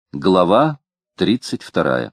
Глава 32.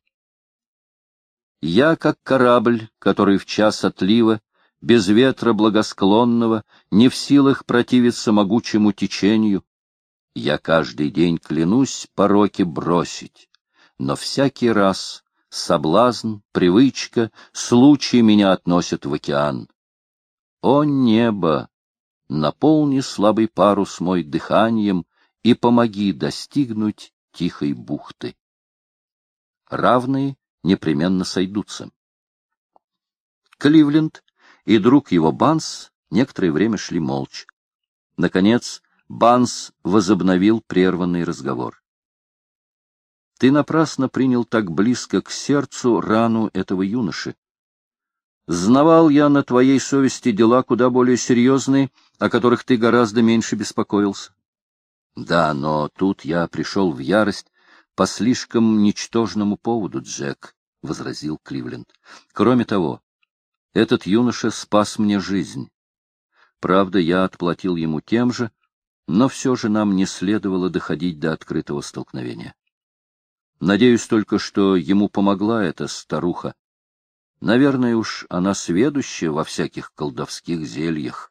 Я, как корабль, который в час отлива, без ветра благосклонного, не в силах противиться могучему течению, я каждый день клянусь пороки бросить, но всякий раз соблазн, привычка, случай меня относят в океан. О небо! Наполни слабый парус мой дыханием и помоги достигнуть тихой бухты. Равные непременно сойдутся. Кливленд и друг его Банс некоторое время шли молча. Наконец Банс возобновил прерванный разговор. — Ты напрасно принял так близко к сердцу рану этого юноши. Знавал я на твоей совести дела куда более серьезные, о которых ты гораздо меньше беспокоился. Да, но тут я пришел в ярость по слишком ничтожному поводу, Джек, — возразил Кливленд. Кроме того, этот юноша спас мне жизнь. Правда, я отплатил ему тем же, но все же нам не следовало доходить до открытого столкновения. Надеюсь только, что ему помогла эта старуха. Наверное, уж она сведущая во всяких колдовских зельях.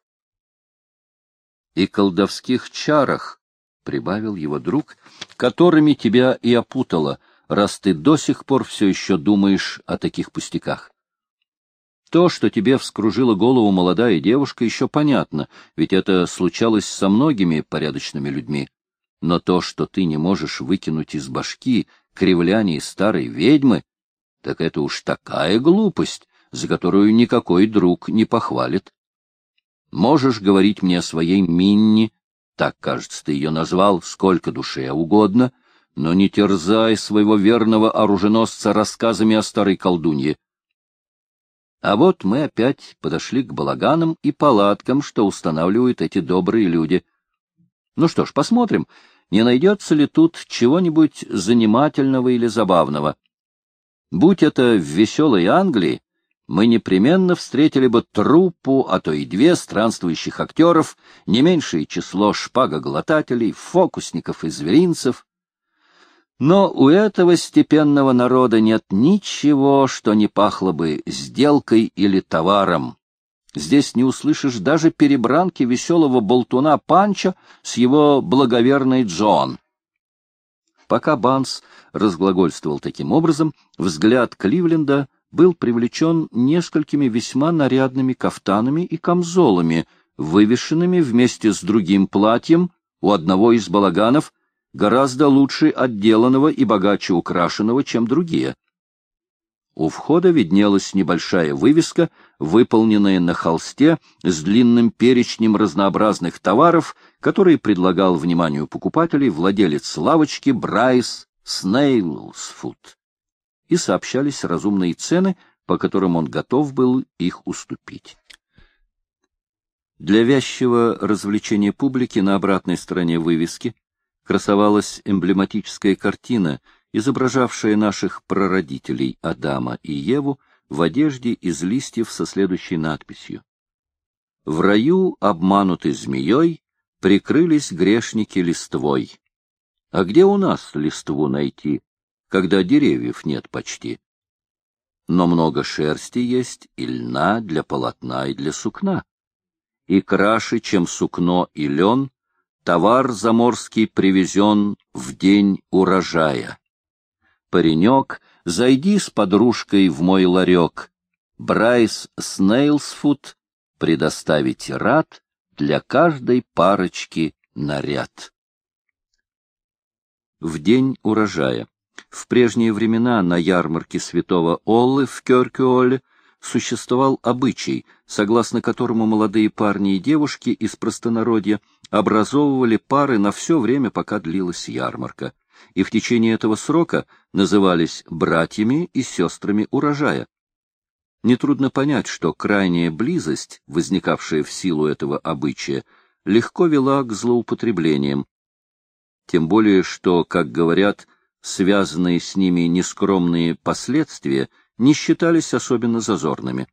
И колдовских чарах, — прибавил его друг, — которыми тебя и опутало, раз ты до сих пор все еще думаешь о таких пустяках. То, что тебе вскружила голову молодая девушка, еще понятно, ведь это случалось со многими порядочными людьми. Но то, что ты не можешь выкинуть из башки кривляний старой ведьмы, так это уж такая глупость, за которую никакой друг не похвалит. Можешь говорить мне о своей Минни, так, кажется, ты ее назвал, сколько душе угодно, но не терзай своего верного оруженосца рассказами о старой колдунье. А вот мы опять подошли к балаганам и палаткам, что устанавливают эти добрые люди. Ну что ж, посмотрим, не найдется ли тут чего-нибудь занимательного или забавного. Будь это в веселой Англии, мы непременно встретили бы труппу, а то и две странствующих актеров, не меньшее число шпагоглотателей, фокусников и зверинцев. Но у этого степенного народа нет ничего, что не пахло бы сделкой или товаром. Здесь не услышишь даже перебранки веселого болтуна Панчо с его благоверной Джоан. Пока Банс разглагольствовал таким образом, взгляд Кливленда был привлечен несколькими весьма нарядными кафтанами и камзолами, вывешенными вместе с другим платьем у одного из балаганов, гораздо лучше отделанного и богаче украшенного, чем другие. У входа виднелась небольшая вывеска, выполненная на холсте с длинным перечнем разнообразных товаров, который предлагал вниманию покупателей владелец лавочки Брайс Снейлсфуд, и сообщались разумные цены, по которым он готов был их уступить. Для вязчего развлечения публики на обратной стороне вывески красовалась эмблематическая картина, изображавшая наших прародителей Адама и Еву в одежде из листьев со следующей надписью: «В раю, обмануты змеей, прикрылись грешники листвой. А где у нас листву найти, когда деревьев нет почти? Но много шерсти есть и льна для полотна и для сукна. И краше, чем сукно и лен, товар заморский привезен в день урожая. Паренек, зайди с подружкой в мой ларек. Брайс Снейлсфуд предоставить рад для каждой парочки наряд». В день урожая. В прежние времена на ярмарке святого Оллы в Кёркюолле существовал обычай, согласно которому молодые парни и девушки из простонародья образовывали пары на все время, пока длилась ярмарка, и в течение этого срока назывались братьями и сестрами урожая. Нетрудно понять, что крайняя близость, возникавшая в силу этого обычая, легко вела к злоупотреблениям, тем более что, как говорят, связанные с ними нескромные последствия не считались особенно зазорными.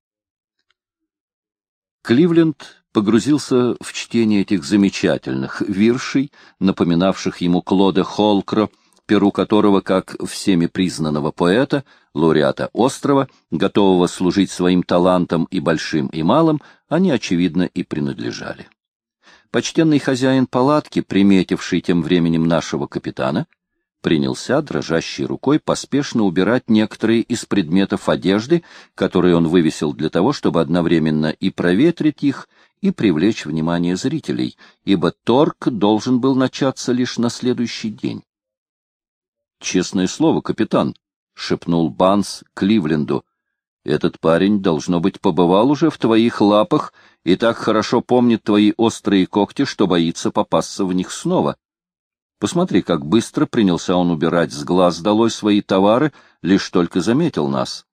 Кливленд погрузился в чтение этих замечательных виршей, напоминавших ему Клода Холкро, перу которого, как всеми признанного поэта, лауреата острова, готового служить своим талантом и большим, и малым, они, очевидно, и принадлежали. Почтенный хозяин палатки, приметивший тем временем нашего капитана, принялся дрожащей рукой поспешно убирать некоторые из предметов одежды, которые он вывесил для того, чтобы одновременно и проветрить их, и привлечь внимание зрителей, ибо торг должен был начаться лишь на следующий день. «Честное слово, капитан», — шепнул Банс Кливленду, — «этот парень, должно быть, побывал уже в твоих лапах и так хорошо помнит твои острые когти, что боится попасться в них снова. Посмотри, как быстро принялся он убирать с глаз долой свои товары, лишь только заметил нас».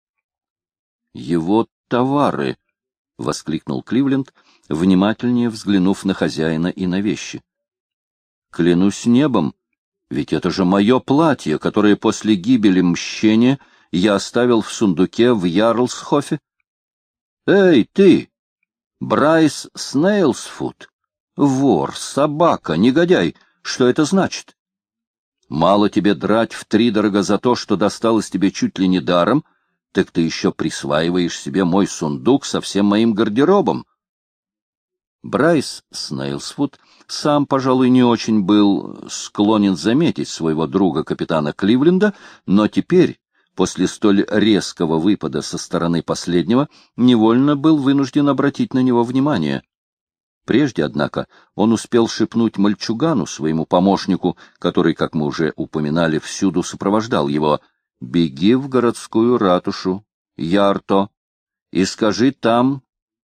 «Его товары!» — воскликнул Кливленд, внимательнее взглянув на хозяина и на вещи. «Клянусь небом, ведь это же мое платье, которое после гибели мщения я оставил в сундуке в Ярлсхофе. Эй, ты! Брайс Снейлсфуд! Вор, собака, негодяй! Что это значит? Мало тебе драть втридорога за то, что досталось тебе чуть ли не даром, так ты еще присваиваешь себе мой сундук со всем моим гардеробом. Брайс Снейлсфуд сам, пожалуй, не очень был склонен заметить своего друга капитана Кливленда, но теперь, после столь резкого выпада со стороны последнего, невольно был вынужден обратить на него внимание. Прежде, однако, он успел шепнуть мальчугану, своему помощнику, который, как мы уже упоминали, всюду сопровождал его: «Беги в городскую ратушу, Ярто, и скажи там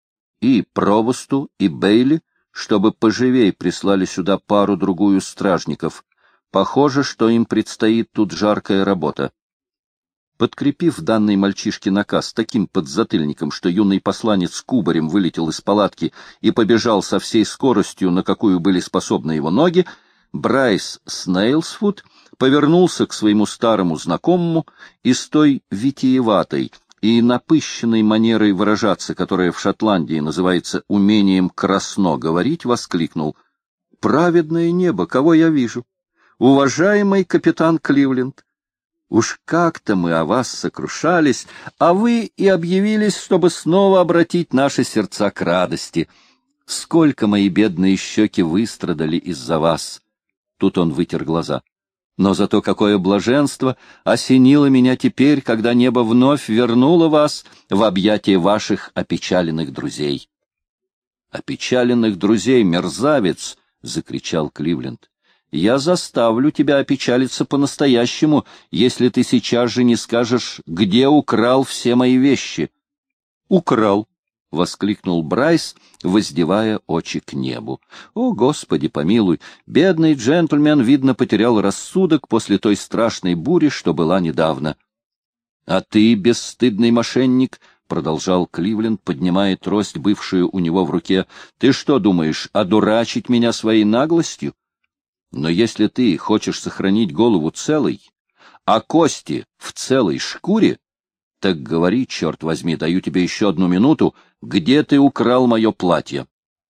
и провосту, и Бейли, чтобы поживей прислали сюда пару-другую стражников. Похоже, что им предстоит тут жаркая работа». Подкрепив данный мальчишке наказ таким подзатыльником, что юный посланец кубарем вылетел из палатки и побежал со всей скоростью, на какую были способны его ноги, Брайс Снейлсфуд повернулся к своему старому знакомому и с той витиеватой и напыщенной манерой выражаться, которая в Шотландии называется умением красно говорить, воскликнул: «Праведное небо, кого я вижу! Уважаемый капитан Кливленд! Уж как-то мы о вас сокрушались, а вы и объявились, чтобы снова обратить наши сердца к радости. Сколько мои бедные щеки выстрадали из-за вас!» Тут он вытер глаза. «Но зато какое блаженство осенило меня теперь, когда небо вновь вернуло вас в объятия ваших опечаленных друзей». «Опечаленных друзей, мерзавец!» — закричал Кливленд. «Я заставлю тебя опечалиться по-настоящему, если ты сейчас же не скажешь, где украл все мои вещи». «Украл!» — воскликнул Брайс, воздевая очи к небу. «О, Господи помилуй! Бедный джентльмен, видно, потерял рассудок после той страшной бури, что была недавно». «А ты, бесстыдный мошенник!» — продолжал Кливленд, поднимая трость, бывшую у него в руке. «Ты что думаешь, одурачить меня своей наглостью? Но если ты хочешь сохранить голову целой, а кости в целой шкуре, так говори, черт возьми, даю тебе еще 1 минуту, где ты украл мое платье?»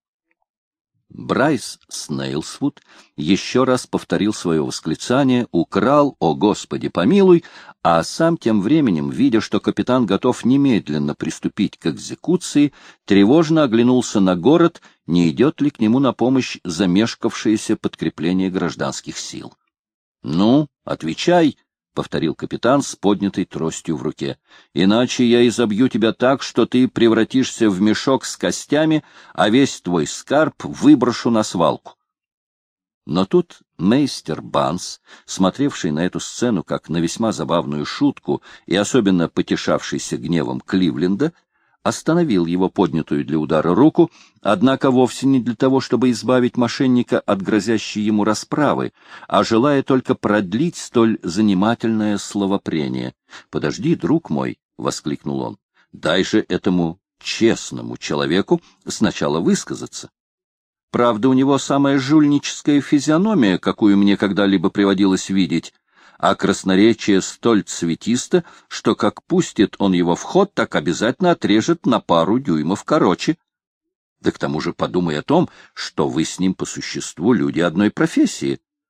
Брайс Снейлсфуд еще раз повторил свое восклицание: «Украл, о Господи помилуй!», а сам тем временем, видя, что капитан готов немедленно приступить к экзекуции, тревожно оглянулся на город, не идет ли к нему на помощь замешкавшееся подкрепление гражданских сил. «Ну, отвечай!» — повторил капитан с поднятой тростью в руке. «Иначе я изобью тебя так, что ты превратишься в мешок с костями, а весь твой скарб выброшу на свалку». Но тут мейстер Банс, смотревший на эту сцену как на весьма забавную шутку и особенно потешавшийся гневом Кливленда, остановил его поднятую для удара руку, однако вовсе не для того, чтобы избавить мошенника от грозящей ему расправы, а желая только продлить столь занимательное словопрение. «Подожди, друг мой!» — воскликнул он. «Дай же этому честному человеку сначала высказаться. Правда, у него самая жульническая физиономия, какую мне когда-либо приводилось видеть, а красноречие столь цветисто, что как пустит он его в ход, так обязательно отрежет на пару дюймов короче. Да к тому же подумай о том, что вы с ним по существу люди одной профессии.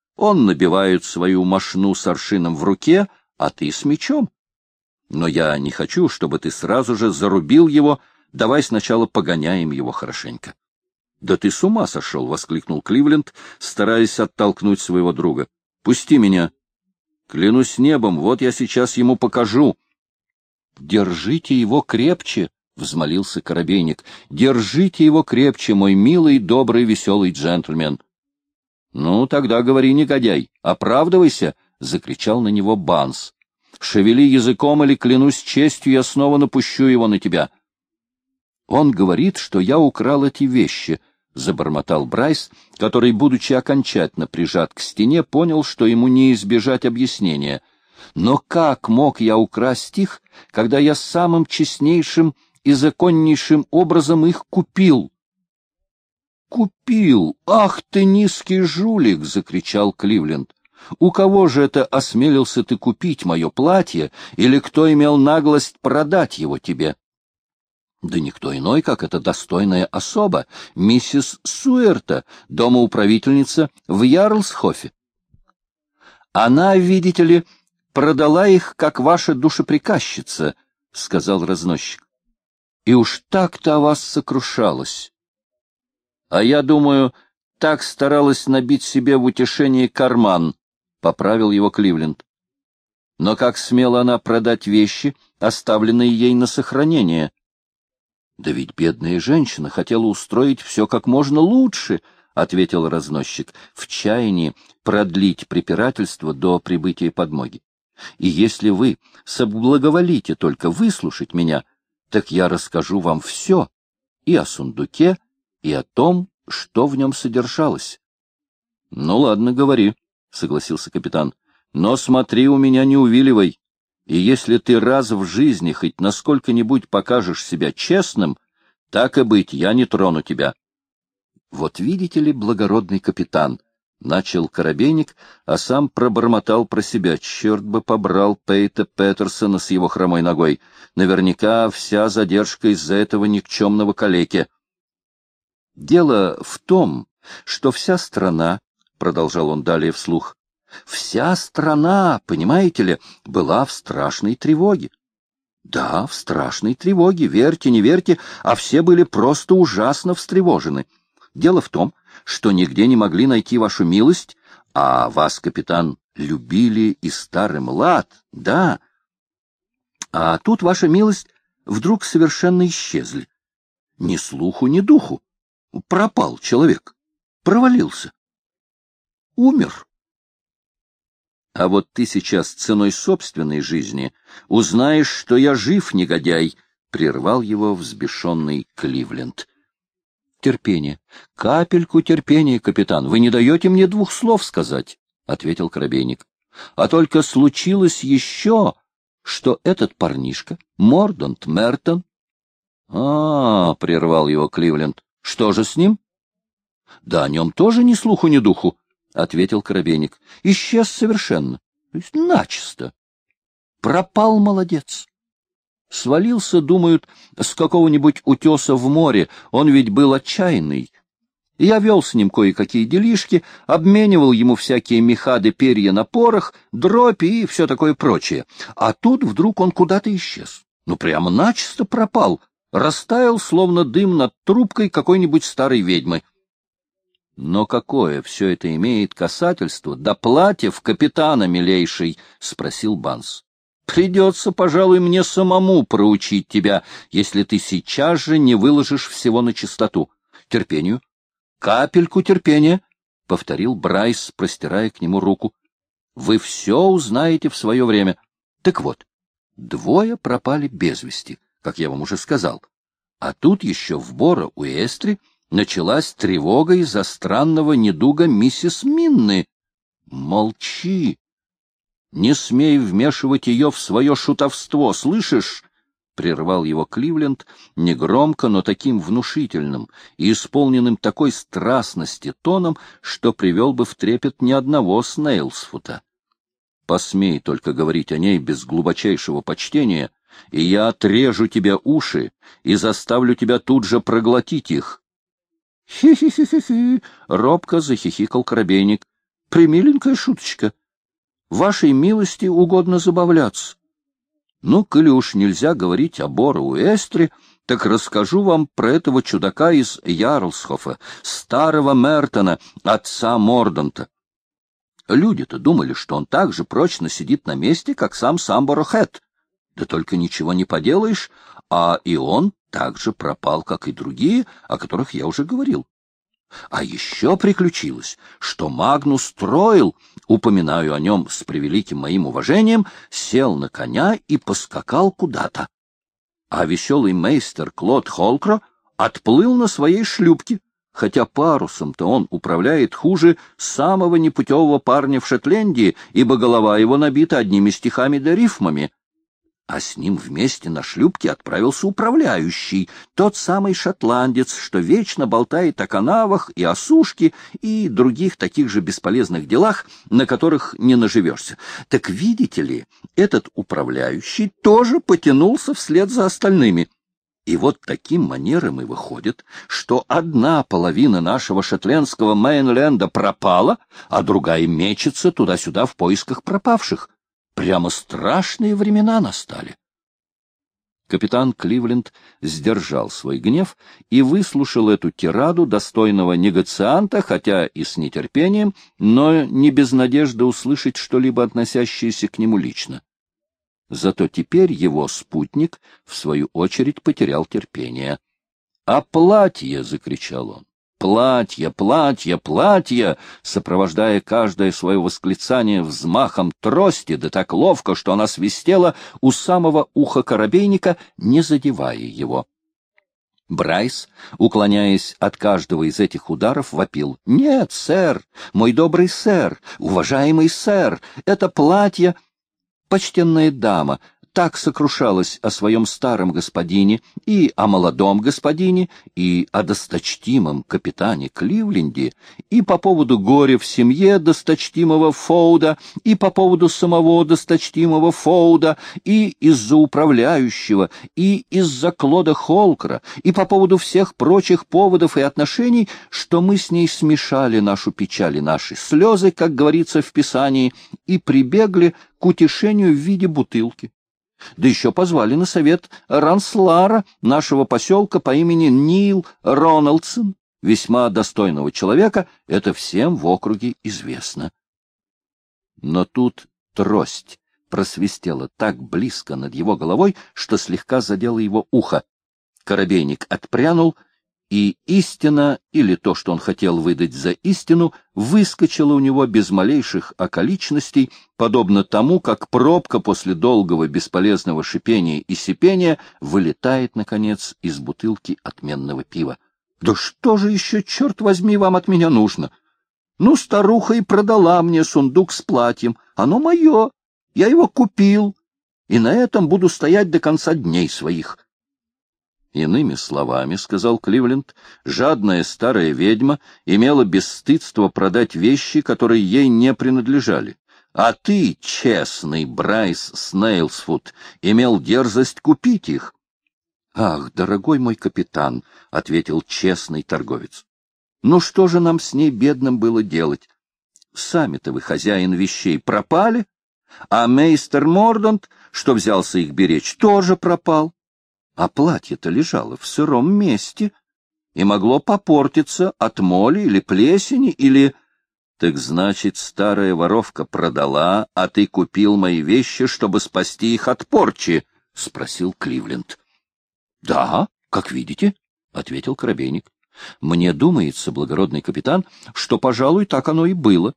Он набивает свою мошну с аршином в руке, а ты с мечом. Но я не хочу, чтобы ты сразу же зарубил его, давай сначала погоняем его хорошенько. — Да ты с ума сошел! — воскликнул Кливленд, стараясь оттолкнуть своего друга. — Пусти меня! Клянусь небом, вот я сейчас ему покажу. — Держите его крепче! — взмолился Коробейник. — Держите его крепче, мой милый, добрый, веселый джентльмен! — Ну, тогда говори, негодяй, оправдывайся! — закричал на него Банс. — Шевели языком, или, клянусь честью, я снова напущу его на тебя. — Он говорит, что я украл эти вещи, — забормотал Брайс, который, будучи окончательно прижат к стене, понял, что ему не избежать объяснения. Но как мог я украсть их, когда я самым честнейшим и законнейшим образом их купил? — Купил! Ах ты, низкий жулик! — закричал Кливленд. — У кого же это осмелился ты купить мое платье, или кто имел наглость продать его тебе? — Да никто иной, как эта достойная особа, миссис Суэрта, домоуправительница в Ярлсхофе. Она, видите ли, продала их, как ваша душеприказчица, — сказал разносчик. — И уж так-то о вас сокрушалась. — А я думаю, так старалась набить себе в утешение карман, — поправил его Кливленд. — Но как смела она продать вещи, оставленные ей на сохранение? — Да ведь бедная женщина хотела устроить все как можно лучше, — ответил разносчик, в чаянии продлить препирательство до прибытия подмоги. — И если вы соблаговолите только выслушать меня, так я расскажу вам все и о сундуке, и о том, что в нем содержалось. — Ну, ладно, говори, — согласился капитан, — но смотри, у меня не увиливай. И если ты раз в жизни хоть насколько-нибудь покажешь себя честным, так и быть, я не трону тебя. — Вот видите ли, благородный капитан, — начал Коробейник, а сам пробормотал про себя: черт бы побрал Пейта Петерсона с его хромой ногой. Наверняка вся задержка из-за этого никчемного калеки. — Дело в том, что вся страна, — продолжал он далее вслух, — вся страна, понимаете ли, была в страшной тревоге. Да, в страшной тревоге, верьте, не верьте, а все были просто ужасно встревожены. Дело в том, что нигде не могли найти вашу милость, а вас, капитан, любили и старый млад, да. А тут ваша милость вдруг совершенно исчезли. Ни слуху, ни духу. Пропал человек, провалился, умер. А вот ты сейчас ценой собственной жизни узнаешь, что я жив, негодяй, — прервал его взбешенный Кливленд. — Терпение, капельку терпения, капитан, вы не даете мне двух слов сказать, — ответил Коробейник. — А только случилось еще, что этот парнишка, Мордант Мертон... — прервал его Кливленд, — что же с ним? — Да о нем тоже ни слуху, ни духу, — ответил Коробейник. — Исчез совершенно, то есть начисто. Пропал молодец. Свалился, думают, с какого-нибудь утеса в море, он ведь был отчаянный. Я вел с ним кое-какие делишки, обменивал ему всякие мехады, перья на порох, дробь и все такое прочее. А тут вдруг он куда-то исчез. Ну, прямо начисто пропал, растаял, словно дым над трубкой какой-нибудь старой ведьмы. Но какое все это имеет касательство до платьев капитана, милейший? — спросил Банс. — Придется, пожалуй, мне самому проучить тебя, если ты сейчас же не выложишь всего на чистоту. Терпению. Капельку терпения, — повторил Брайс, простирая к нему руку. — Вы все узнаете в свое время. Так вот, двое пропали без вести, как я вам уже сказал. А тут еще в Боро-Уэстре началась тревога из-за странного недуга миссис Минны. Молчи! Не смей вмешивать ее в свое шутовство, слышишь? — прервал его Кливленд негромко, но таким внушительным и исполненным такой страстности тоном, что привел бы в трепет ни одного Снейлсфута. Посмей только говорить о ней без глубочайшего почтения, и я отрежу тебе уши и заставлю тебя тут же проглотить их. — Хи-хи-хи-хи-хи! — робко захихикал Коробейник. — Премиленькая шуточка. Вашей милости угодно забавляться. Ну, коли уж нельзя говорить о Боро-Уэстре, так расскажу вам про этого чудака из Ярлсхофа, старого Мертона, отца Морданта. Люди-то думали, что он так же прочно сидит на месте, как сам Боро-Хэт. Да только ничего не поделаешь, а и он так же пропал, как и другие, о которых я уже говорил. А еще приключилось, что Магнус Троил, упоминаю о нем с превеликим моим уважением, сел на коня и поскакал куда-то. А веселый мейстер Клод Холкро отплыл на своей шлюпке, хотя парусом-то он управляет хуже самого непутевого парня в Шотландии, ибо голова его набита одними стихами да рифмами. А с ним вместе на шлюпке отправился управляющий, тот самый шотландец, что вечно болтает о канавах и о сушке и других таких же бесполезных делах, на которых не наживешься. Так видите ли, этот управляющий тоже потянулся вслед за остальными. И вот таким манером и выходит, что одна половина нашего шотландского Мейнленда пропала, а другая мечется туда-сюда в поисках пропавших. Прямо страшные времена настали. Капитан Кливленд сдержал свой гнев и выслушал эту тираду достойного негацианта, хотя и с нетерпением, но не без надежды услышать что-либо относящееся к нему лично. Зато теперь его спутник, в свою очередь, потерял терпение. «А платье!» — закричал он. «Платье, платье, платье!» сопровождая каждое свое восклицание взмахом трости, да так ловко, что она свистела у самого уха корабейника, не задевая его. Брайс, уклоняясь от каждого из этих ударов, вопил: «Нет, сэр, мой добрый сэр, уважаемый сэр, это платье...» Почтенная дама так сокрушалась о своем старом господине и о молодом господине, и о досточтимом капитане Кливленде, и по поводу горя в семье досточтимого Фоуда, и по поводу самого досточтимого Фоуда, и из-за управляющего, и из-за Клода Холкра, и по поводу всех прочих поводов и отношений, что мы с ней смешали нашу печаль и наши слезы, как говорится в Писании, и прибегли к утешению в виде бутылки. Да еще позвали на совет Ранслара, нашего поселка по имени Нил Роналдсон, весьма достойного человека, это всем в округе известно. Но тут трость просвистела так близко над его головой, что слегка задела его ухо. Корабейник отпрянул, и истина, или то, что он хотел выдать за истину, выскочила у него без малейших околичностей, подобно тому, как пробка после долгого бесполезного шипения и сипения вылетает, наконец, из бутылки отменного пива. «Да что же еще, черт возьми, вам от меня нужно? Ну, старуха и продала мне сундук с платьем. Оно мое, я его купил, и на этом буду стоять до конца дней своих». Иными словами, — сказал Кливленд, — жадная старая ведьма имела бесстыдство продать вещи, которые ей не принадлежали. А ты, честный Брайс Снейлсфуд, имел дерзость купить их. — Ах, дорогой мой капитан, — ответил честный торговец, — ну что же нам с ней, бедным, было делать? Сами-то вы, хозяин вещей, пропали, а мейстер Мордант, что взялся их беречь, тоже пропал. А платье-то лежало в сыром месте и могло попортиться от моли или плесени, или... Так значит, старая воровка продала, а ты купил мои вещи, чтобы спасти их от порчи? — спросил Кливленд. — Да, как видите, — ответил корабейник. — Мне думается, благородный капитан, что, пожалуй, так оно и было.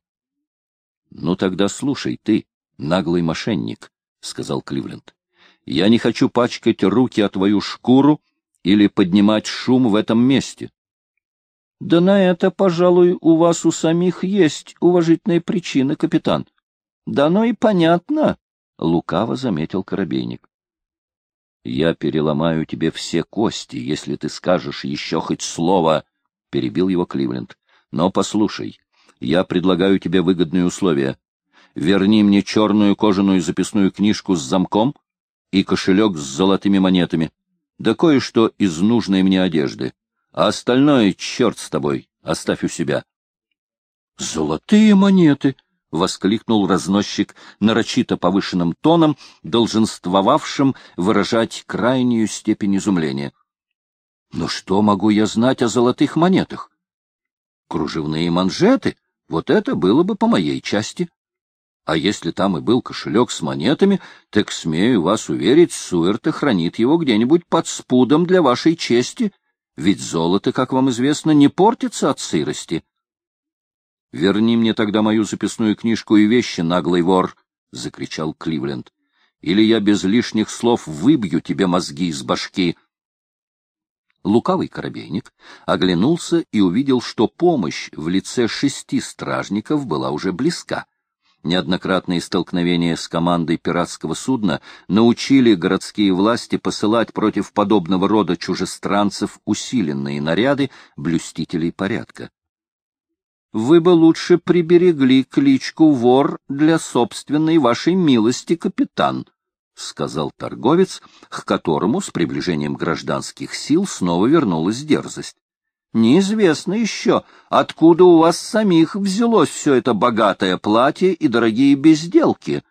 — Ну тогда слушай ты, наглый мошенник, — сказал Кливленд. Я не хочу пачкать руки о твою шкуру или поднимать шум в этом месте. — Да на это, пожалуй, у вас у самих есть уважительные причины, капитан. — Да оно и понятно, — лукаво заметил корабейник. — Я переломаю тебе все кости, если ты скажешь еще хоть слово, — перебил его Кливленд. — Но послушай, я предлагаю тебе выгодные условия. Верни мне черную кожаную записную книжку с замком и кошелек с золотыми монетами, да кое-что из нужной мне одежды. А остальное, черт с тобой, оставь у себя. Золотые монеты! — воскликнул разносчик нарочито повышенным тоном, долженствовавшим выражать крайнюю степень изумления. — Но что могу я знать о золотых монетах? Кружевные манжеты — вот это было бы по моей части. А если там и был кошелек с монетами, так, смею вас уверить, Суэрте хранит его где-нибудь под спудом для вашей чести, ведь золото, как вам известно, не портится от сырости. — Верни мне тогда мою записную книжку и вещи, наглый вор! — закричал Кливленд. — Или я без лишних слов выбью тебе мозги из башки! Лукавый корабейник оглянулся и увидел, что помощь в лице 6 стражников была уже близка. Неоднократные столкновения с командой пиратского судна научили городские власти посылать против подобного рода чужестранцев усиленные наряды блюстителей порядка. «Вы бы лучше приберегли кличку «вор» для собственной вашей милости, капитан», — сказал торговец, к которому с приближением гражданских сил снова вернулась дерзость. Неизвестно еще, откуда у вас самих взялось все это богатое платье и дорогие безделки.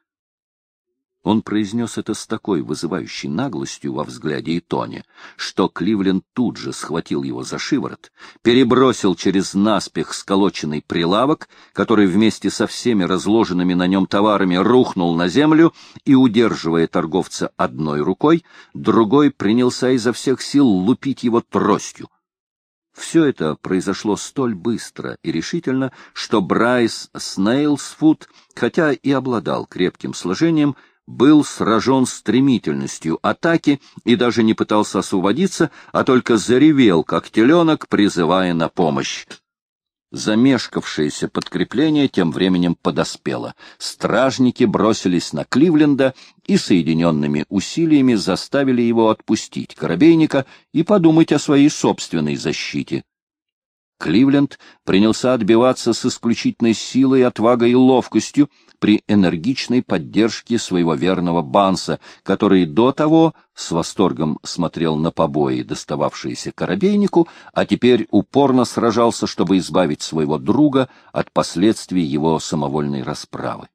Он произнес это с такой вызывающей наглостью во взгляде и тоне, что Кливленд тут же схватил его за шиворот, перебросил через наспех сколоченный прилавок, который вместе со всеми разложенными на нем товарами рухнул на землю и, удерживая торговца одной рукой, другой принялся изо всех сил лупить его тростью. Все это произошло столь быстро и решительно, что Брайс Снейлсфуд, хотя и обладал крепким сложением, был сражен стремительностью атаки и даже не пытался освободиться, а только заревел, как теленок, призывая на помощь. Замешкавшееся подкрепление тем временем подоспело. Стражники бросились на Кливленда и соединенными усилиями заставили его отпустить корабейника и подумать о своей собственной защите. Кливленд принялся отбиваться с исключительной силой, отвагой и ловкостью при энергичной поддержке своего верного Банса, который до того с восторгом смотрел на побои, достававшиеся корабейнику, а теперь упорно сражался, чтобы избавить своего друга от последствий его самовольной расправы.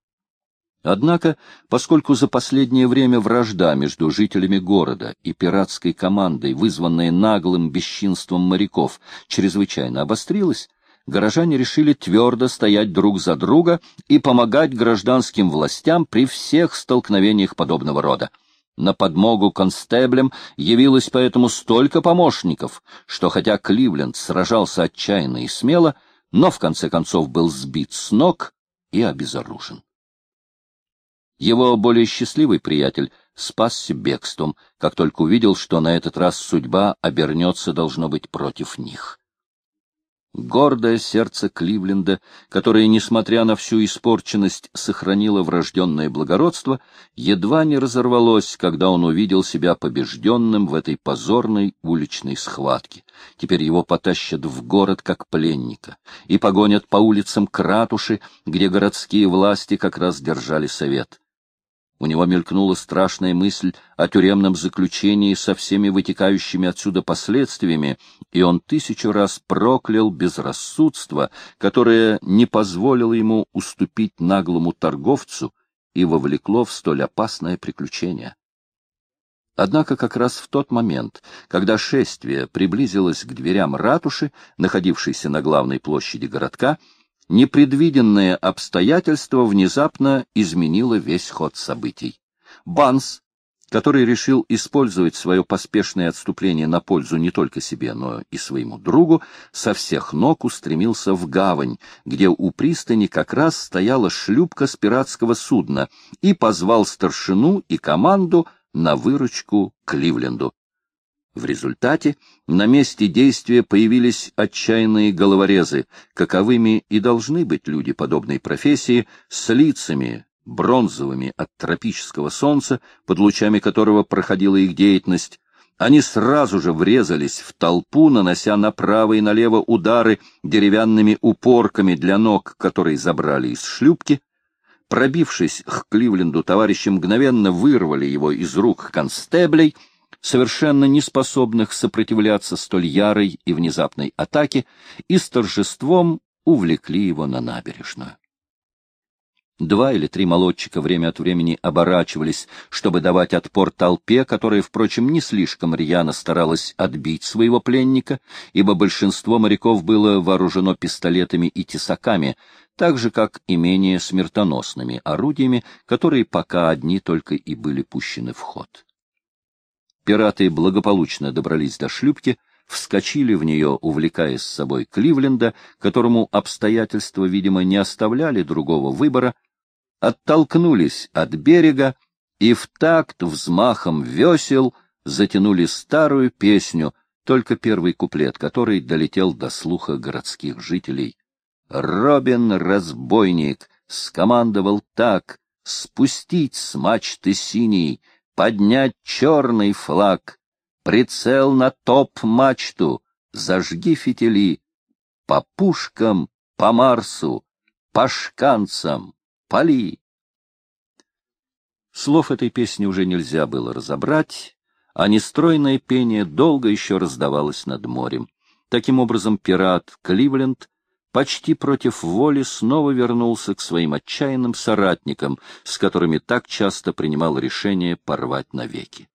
Однако, поскольку за последнее время вражда между жителями города и пиратской командой, вызванная наглым бесчинством моряков, чрезвычайно обострилась, горожане решили твердо стоять друг за друга и помогать гражданским властям при всех столкновениях подобного рода. На подмогу констеблям явилось поэтому столько помощников, что хотя Кливленд сражался отчаянно и смело, но в конце концов был сбит с ног и обезоружен. Его более счастливый приятель спасся бегством, как только увидел, что на этот раз судьба обернется, должно быть, против них. Гордое сердце Кливленда, которое, несмотря на всю испорченность, сохранило врожденное благородство, едва не разорвалось, когда он увидел себя побежденным в этой позорной уличной схватке. Теперь его потащат в город как пленника и погонят по улицам к ратуши, где городские власти как раз держали совет. У него мелькнула страшная мысль о тюремном заключении со всеми вытекающими отсюда последствиями, и он 1000 раз проклял безрассудство, которое не позволило ему уступить наглому торговцу и вовлекло в столь опасное приключение. Однако как раз в тот момент, когда шествие приблизилось к дверям ратуши, находившейся на главной площади городка, непредвиденное обстоятельство внезапно изменило весь ход событий. Банс, который решил использовать свое поспешное отступление на пользу не только себе, но и своему другу, со всех ног устремился в гавань, где у пристани как раз стояла шлюпка с пиратского судна, и позвал старшину и команду на выручку Кливленду. В результате на месте действия появились отчаянные головорезы, каковыми и должны быть люди подобной профессии, с лицами бронзовыми от тропического солнца, под лучами которого проходила их деятельность. Они сразу же врезались в толпу, нанося направо и налево удары деревянными упорками для ног, которые забрали из шлюпки. Пробившись к Кливленду, товарищи мгновенно вырвали его из рук констеблей, совершенно неспособных сопротивляться столь ярой и внезапной атаке, и с торжеством увлекли его на набережную. 2 или 3 молодчика время от времени оборачивались, чтобы давать отпор толпе, которая, впрочем, не слишком рьяно старалась отбить своего пленника, ибо большинство моряков было вооружено пистолетами и тесаками, так же, как и менее смертоносными орудиями, которые пока одни только и были пущены в ход. Пираты благополучно добрались до шлюпки, вскочили в нее, увлекая с собой Кливленда, которому обстоятельства, видимо, не оставляли другого выбора, оттолкнулись от берега и в такт взмахом весел затянули старую песню, только первый куплет, который долетел до слуха городских жителей. Робин-разбойник скомандовал так: спустить с мачты синий, поднять черный флаг, прицел на топ-мачту, зажги фитили, по пушкам, по Марсу, по шканцам, пали. Слов этой песни уже нельзя было разобрать, а нестройное пение долго еще раздавалось над морем. Таким образом, пират Кливленд почти против воли снова вернулся к своим отчаянным соратникам, с которыми так часто принимал решение порвать навеки.